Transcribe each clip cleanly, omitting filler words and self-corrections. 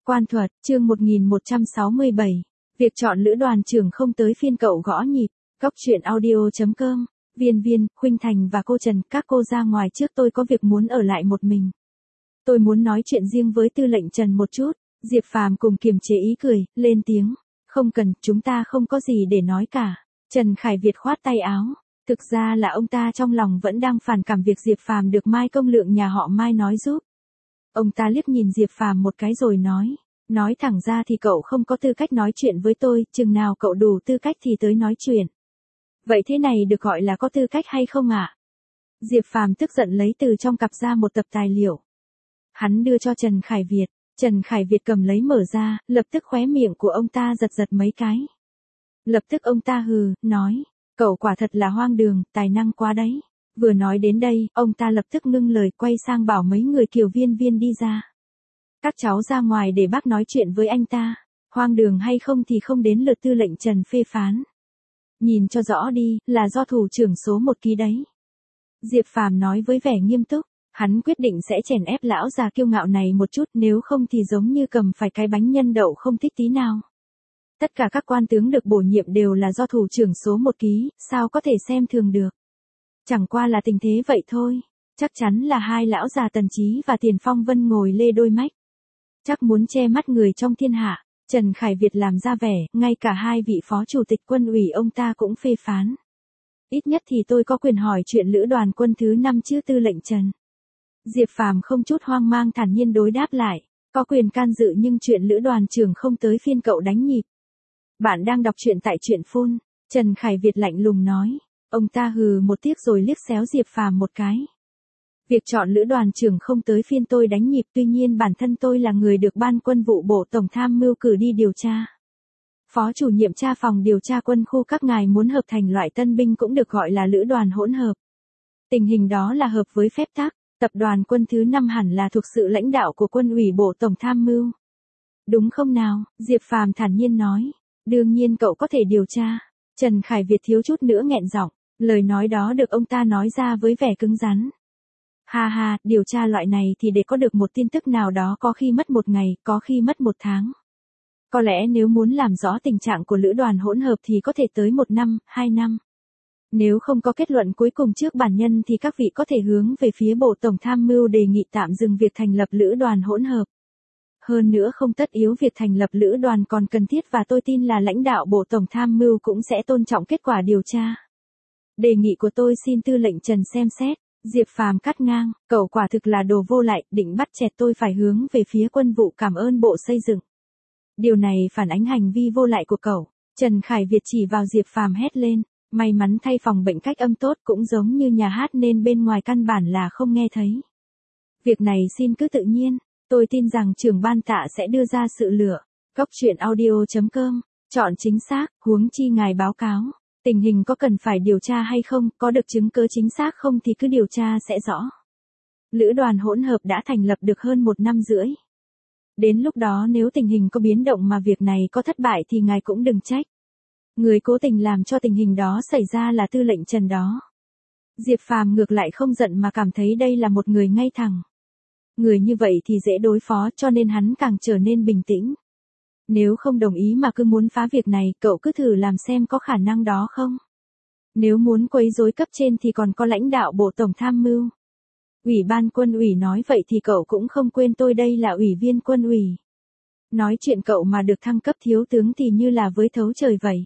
Quan thuật, chương 1167. Việc chọn lữ đoàn trưởng không tới phiên cậu gõ nhịp. Góc truyện audio.com. Viên, Khuynh Thành và cô Trần, các cô ra ngoài trước, tôi có việc muốn ở lại một mình. Tôi muốn nói chuyện riêng với tư lệnh Trần một chút. Diệp Phàm cùng kiềm chế ý cười, lên tiếng. Không cần, chúng ta không có gì để nói cả. Trần Khải Việt khoát tay áo. Thực ra là ông ta trong lòng vẫn đang phản cảm việc Diệp Phàm được Mai Công Lượng nhà họ Mai nói giúp. Ông ta liếc nhìn Diệp Phàm một cái rồi nói thẳng ra thì cậu không có tư cách nói chuyện với tôi, chừng nào cậu đủ tư cách thì tới nói chuyện. Vậy thế này được gọi là có tư cách hay không ạ? Diệp Phàm tức giận lấy từ trong cặp ra một tập tài liệu. Hắn đưa cho Trần Khải Việt. Trần Khải Việt cầm lấy mở ra, lập tức khóe miệng của ông ta giật mấy cái. Lập tức ông ta hừ, nói, cậu quả thật là hoang đường, tài năng quá đấy. Vừa nói đến đây, ông ta lập tức ngưng lời, quay sang bảo mấy người Kiều Viên đi ra. Các cháu ra ngoài để bác nói chuyện với anh ta. Hoang đường hay không thì không đến lượt tư lệnh Trần phê phán. Nhìn cho rõ đi, là do thủ trưởng số 1 ký đấy. Diệp Phàm nói với vẻ nghiêm túc. Hắn quyết định sẽ chèn ép lão già kiêu ngạo này một chút, nếu không thì giống như cầm phải cái bánh nhân đậu không thích tí nào. Tất cả các quan tướng được bổ nhiệm đều là do thủ trưởng số 1 ký, sao có thể xem thường được. Chẳng qua là tình thế vậy thôi. Chắc chắn là hai lão già Tần Chí và Tiền Phong Vân ngồi lê đôi mách. Chắc muốn che mắt người trong thiên hạ. Trần Khải Việt làm ra vẻ, ngay cả hai vị phó chủ tịch quân ủy ông ta cũng phê phán. Ít nhất thì tôi có quyền hỏi chuyện lữ đoàn quân thứ 5 chứ tư lệnh Trần. Diệp Phàm không chút hoang mang thản nhiên đối đáp lại. Có quyền can dự nhưng chuyện lữ đoàn trưởng không tới phiên cậu đánh nhịp. Bạn đang đọc truyện tại truyện phun. Trần Khải Việt lạnh lùng nói. Ông ta hừ một tiếc rồi liếc xéo Diệp Phàm một cái. Việc chọn lữ đoàn trưởng không tới phiên tôi đánh nhịp, tuy nhiên bản thân tôi là người được Ban Quân vụ Bộ Tổng tham mưu cử đi điều tra. Phó chủ nhiệm tra phòng điều tra quân khu các ngài muốn hợp thành loại tân binh cũng được gọi là lữ đoàn hỗn hợp. Tình hình đó là hợp với phép tắc, tập đoàn quân thứ 5 hẳn là thuộc sự lãnh đạo của Quân ủy Bộ Tổng tham mưu. Đúng không nào? Diệp Phàm thản nhiên nói. Đương nhiên cậu có thể điều tra. Trần Khải Việt thiếu chút nữa nghẹn giọng, lời nói đó được ông ta nói ra với vẻ cứng rắn. Ha, điều tra loại này thì để có được một tin tức nào đó có khi mất 1 ngày, có khi mất 1 tháng. Có lẽ nếu muốn làm rõ tình trạng của lữ đoàn hỗn hợp thì có thể tới 1 năm, 2 năm. Nếu không có kết luận cuối cùng trước bản nhân thì các vị có thể hướng về phía Bộ Tổng tham mưu đề nghị tạm dừng việc thành lập lữ đoàn hỗn hợp. Hơn nữa không tất yếu việc thành lập lữ đoàn còn cần thiết và tôi tin là lãnh đạo Bộ Tổng tham mưu cũng sẽ tôn trọng kết quả điều tra. Đề nghị của tôi xin tư lệnh Trần xem xét. Diệp Phàm cắt ngang, cậu quả thực là đồ vô lại, định bắt chẹt tôi phải hướng về phía quân vụ cảm ơn Bộ Xây dựng. Điều này phản ánh hành vi vô lại của cậu. Trần Khải Việt chỉ vào Diệp Phàm hét lên, may mắn thay phòng bệnh cách âm tốt cũng giống như nhà hát nên bên ngoài căn bản là không nghe thấy. Việc này xin cứ tự nhiên, tôi tin rằng trưởng ban tạ sẽ đưa ra sự lựa. Góc truyện audio.com, chọn chính xác, huống chi ngài báo cáo. Tình hình có cần phải điều tra hay không, có được chứng cứ chính xác không thì cứ điều tra sẽ rõ. Lữ đoàn hỗn hợp đã thành lập được hơn 1 năm rưỡi. Đến lúc đó nếu tình hình có biến động mà việc này có thất bại thì ngài cũng đừng trách. Người cố tình làm cho tình hình đó xảy ra là tư lệnh Trần đó. Diệp Phàm ngược lại không giận mà cảm thấy đây là một người ngay thẳng. Người như vậy thì dễ đối phó cho nên hắn càng trở nên bình tĩnh. Nếu không đồng ý mà cứ muốn phá việc này, cậu cứ thử làm xem có khả năng đó không? Nếu muốn quấy rối cấp trên thì còn có lãnh đạo Bộ Tổng tham mưu. Ủy ban quân ủy nói vậy thì cậu cũng không quên tôi đây là ủy viên quân ủy. Nói chuyện cậu mà được thăng cấp thiếu tướng thì như là với thấu trời vậy.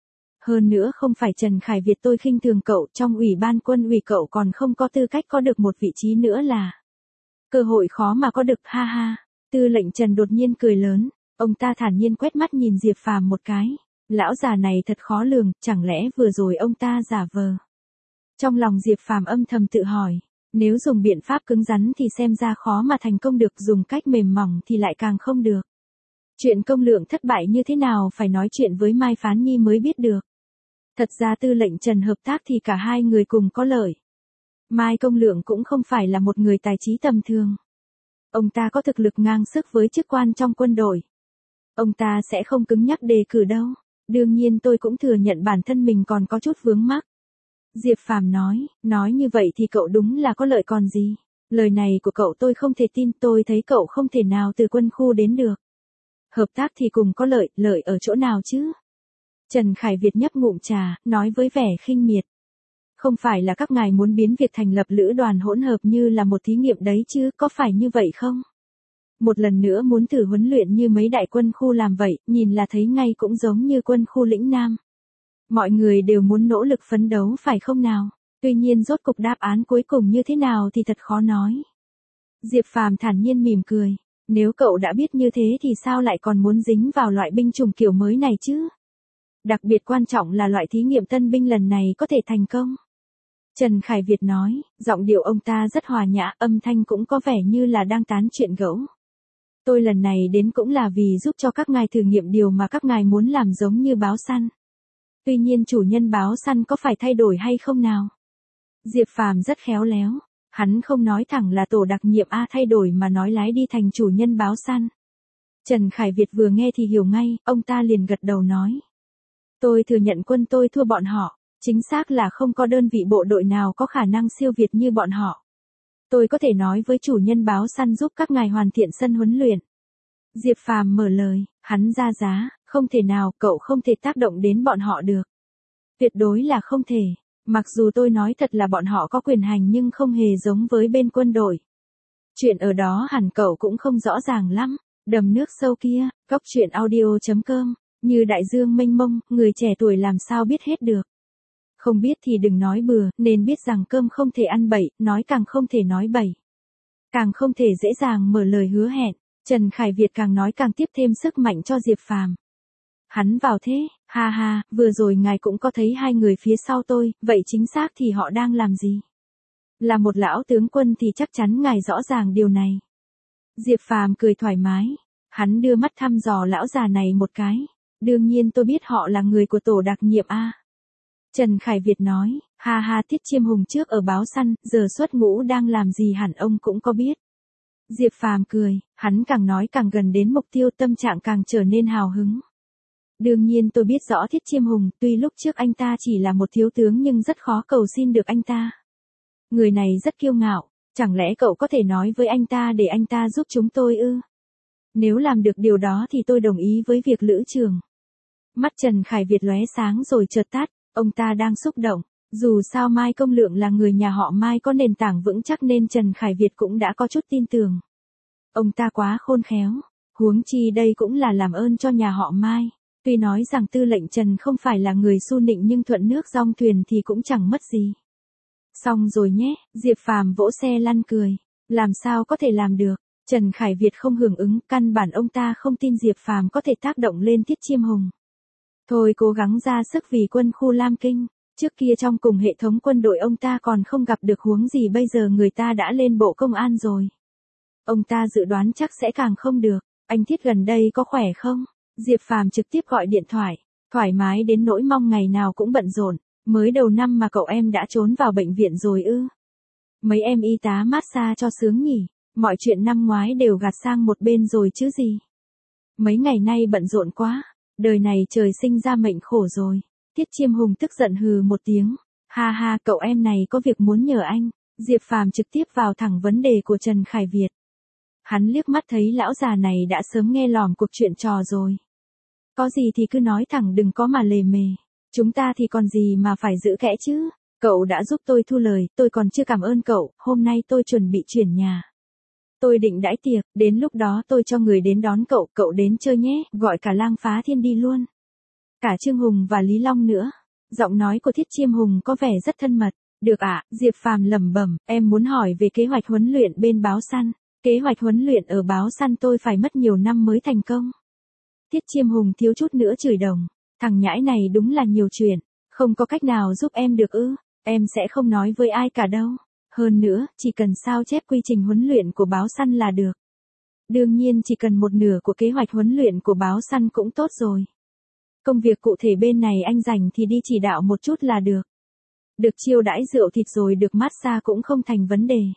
Hơn nữa không phải Trần Khải Việt tôi khinh thường cậu, trong ủy ban quân ủy cậu còn không có tư cách có được một vị trí nữa là. Cơ hội khó mà có được, ha. Tư lệnh Trần đột nhiên cười lớn. Ông ta thản nhiên quét mắt nhìn Diệp Phàm một cái. Lão già này thật khó lường, chẳng lẽ vừa rồi ông ta giả vờ. Trong lòng Diệp Phàm âm thầm tự hỏi. Nếu dùng biện pháp cứng rắn thì xem ra khó mà thành công được, dùng cách mềm mỏng thì lại càng không được. Chuyện Công Lượng thất bại như thế nào phải nói chuyện với Mai Phán Nhi mới biết được. Thật ra tư lệnh Trần hợp tác thì cả hai người cùng có lợi. Mai Công Lượng cũng không phải là một người tài trí tầm thường. Ông ta có thực lực ngang sức với chức quan trong quân đội. Ông ta sẽ không cứng nhắc đề cử đâu. Đương nhiên tôi cũng thừa nhận bản thân mình còn có chút vướng mắc. Diệp Phàm nói như vậy thì cậu đúng là có lợi còn gì. Lời này của cậu tôi không thể tin, tôi thấy cậu không thể nào từ quân khu đến được. Hợp tác thì cùng có lợi, lợi ở chỗ nào chứ? Trần Khải Việt nhấp ngụm trà, nói với vẻ khinh miệt. Không phải là các ngài muốn biến việc thành lập lữ đoàn hỗn hợp như là một thí nghiệm đấy chứ, có phải như vậy không? Một lần nữa muốn thử huấn luyện như mấy đại quân khu làm vậy, nhìn là thấy ngay cũng giống như quân khu lĩnh Nam. Mọi người đều muốn nỗ lực phấn đấu phải không nào? Tuy nhiên rốt cục đáp án cuối cùng như thế nào thì thật khó nói. Diệp Phàm thản nhiên mỉm cười. Nếu cậu đã biết như thế thì sao lại còn muốn dính vào loại binh chủng kiểu mới này chứ? Đặc biệt quan trọng là loại thí nghiệm tân binh lần này có thể thành công. Trần Khải Việt nói, giọng điệu ông ta rất hòa nhã, âm thanh cũng có vẻ như là đang tán chuyện gẫu. Tôi lần này đến cũng là vì giúp cho các ngài thử nghiệm điều mà các ngài muốn làm giống như báo săn. Tuy nhiên chủ nhân báo săn có phải thay đổi hay không nào? Diệp Phàm rất khéo léo. Hắn không nói thẳng là tổ đặc nhiệm A thay đổi mà nói lái đi thành chủ nhân báo săn. Trần Khải Việt vừa nghe thì hiểu ngay, ông ta liền gật đầu nói. Tôi thừa nhận quân tôi thua bọn họ, chính xác là không có đơn vị bộ đội nào có khả năng siêu việt như bọn họ. Tôi có thể nói với chủ nhân báo săn giúp các ngài hoàn thiện sân huấn luyện. Diệp Phàm mở lời, hắn ra giá, không thể nào, cậu không thể tác động đến bọn họ được. Tuyệt đối là không thể. Mặc dù tôi nói thật là bọn họ có quyền hành nhưng không hề giống với bên quân đội. Chuyện ở đó hẳn cậu cũng không rõ ràng lắm. Đầm nước sâu kia, góc chuyện audio.com, như đại dương mênh mông, người trẻ tuổi làm sao biết hết được. Không biết thì đừng nói bừa, nên biết rằng cơm không thể ăn bậy, nói càng không thể nói bậy. Càng không thể dễ dàng mở lời hứa hẹn, Trần Khải Việt càng nói càng tiếp thêm sức mạnh cho Diệp Phàm. Hắn vào thế, ha ha, vừa rồi ngài cũng có thấy hai người phía sau tôi, vậy chính xác thì họ đang làm gì? Là một lão tướng quân thì chắc chắn ngài rõ ràng điều này. Diệp Phàm cười thoải mái, hắn đưa mắt thăm dò lão già này một cái. Đương nhiên tôi biết họ là người của tổ đặc nhiệm A. Trần Khải Việt nói, ha ha, Tiết Chiêm Hùng trước ở báo săn, giờ xuất ngũ đang làm gì hẳn ông cũng có biết. Diệp Phàm cười, hắn càng nói càng gần đến mục tiêu, tâm trạng càng trở nên hào hứng. Đương nhiên tôi biết rõ Thiết Chiêm Hùng, tuy lúc trước anh ta chỉ là một thiếu tướng nhưng rất khó cầu xin được anh ta. Người này rất kiêu ngạo, chẳng lẽ cậu có thể nói với anh ta để anh ta giúp chúng tôi ư? Nếu làm được điều đó thì tôi đồng ý với việc Lữ Trường. Mắt Trần Khải Việt lóe sáng rồi chợt tắt, ông ta đang xúc động. Dù sao Mai Công Lượng là người nhà họ Mai có nền tảng vững chắc nên Trần Khải Việt cũng đã có chút tin tưởng. Ông ta quá khôn khéo, huống chi đây cũng là làm ơn cho nhà họ Mai. Tuy nói rằng tư lệnh Trần không phải là người su nịnh nhưng thuận nước dong thuyền thì cũng chẳng mất gì. Xong rồi nhé, Diệp Phàm vỗ xe lăn cười. Làm sao có thể làm được? Trần Khải Việt không hưởng ứng, căn bản ông ta không tin Diệp Phàm có thể tác động lên Thiết Chiêm Hùng. Thôi cố gắng ra sức vì quân khu Lam Kinh. Trước kia trong cùng hệ thống quân đội ông ta còn không gặp được huống gì, bây giờ người ta đã lên bộ công an rồi. Ông ta dự đoán chắc sẽ càng không được. Anh Thiết gần đây có khỏe không? Diệp Phàm trực tiếp gọi điện thoại, thoải mái đến nỗi mong ngày nào cũng bận rộn. Mới đầu năm mà cậu em đã trốn vào bệnh viện rồi ư? Mấy em y tá massage cho sướng nhỉ, mọi chuyện năm ngoái đều gạt sang một bên rồi chứ gì. Mấy ngày nay bận rộn quá, đời này trời sinh ra mệnh khổ rồi. Tiết Chiêm Hùng tức giận hừ một tiếng, ha ha, cậu em này có việc muốn nhờ anh. Diệp Phàm trực tiếp vào thẳng vấn đề của Trần Khải Việt. Hắn liếc mắt thấy lão già này đã sớm nghe lỏm cuộc chuyện trò rồi. Có gì thì cứ nói thẳng, đừng có mà lề mề. Chúng ta thì còn gì mà phải giữ kẽ chứ. Cậu đã giúp tôi thu lời, tôi còn chưa cảm ơn cậu, hôm nay tôi chuẩn bị chuyển nhà. Tôi định đãi tiệc, đến lúc đó tôi cho người đến đón cậu, cậu đến chơi nhé, gọi cả Lang Phá Thiên đi luôn. Cả Trương Hùng và Lý Long nữa. Giọng nói của Thiết Chiêm Hùng có vẻ rất thân mật. Được ạ, Diệp Phàm lẩm bẩm, em muốn hỏi về kế hoạch huấn luyện bên báo săn. Kế hoạch huấn luyện ở báo săn tôi phải mất nhiều năm mới thành công. Thiết Chiêm Hùng thiếu chút nữa chửi đồng. Thằng nhãi này đúng là nhiều chuyện. Không có cách nào giúp em được ư? Em sẽ không nói với ai cả đâu. Hơn nữa, chỉ cần sao chép quy trình huấn luyện của báo săn là được. Đương nhiên chỉ cần một nửa của kế hoạch huấn luyện của báo săn cũng tốt rồi. Công việc cụ thể bên này anh rảnh thì đi chỉ đạo một chút là được. Được chiêu đãi rượu thịt rồi được massage cũng không thành vấn đề.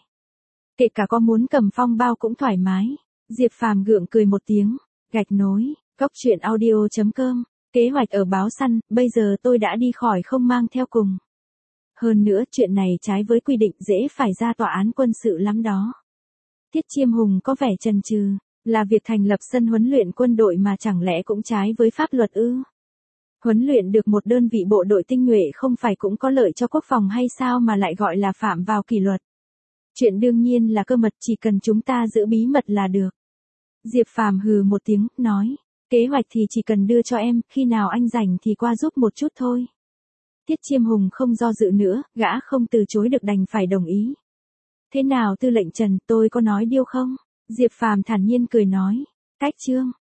Kể cả có muốn cầm phong bao cũng thoải mái. Diệp Phàm gượng cười một tiếng, gạch nối, góc chuyện audio.com. Kế hoạch ở báo săn, bây giờ tôi đã đi khỏi không mang theo cùng. Hơn nữa chuyện này trái với quy định, dễ phải ra tòa án quân sự lắm đó. Thiết Chiêm Hùng có vẻ chần chừ, Là việc thành lập sân huấn luyện quân đội mà chẳng lẽ cũng trái với pháp luật ư? Huấn luyện được một đơn vị bộ đội tinh nhuệ không phải cũng có lợi cho quốc phòng hay sao mà lại gọi là phạm vào kỷ luật? Chuyện đương nhiên là cơ mật, chỉ cần chúng ta giữ bí mật là được. Diệp Phàm hừ một tiếng, nói, kế hoạch thì chỉ cần đưa cho em, khi nào anh rảnh thì qua giúp một chút thôi. Tiết Chiêm Hùng không do dự nữa, gã không từ chối được đành phải đồng ý. Thế nào tư lệnh Trần, tôi có nói điêu không? Diệp Phàm thản nhiên cười nói, cách chương.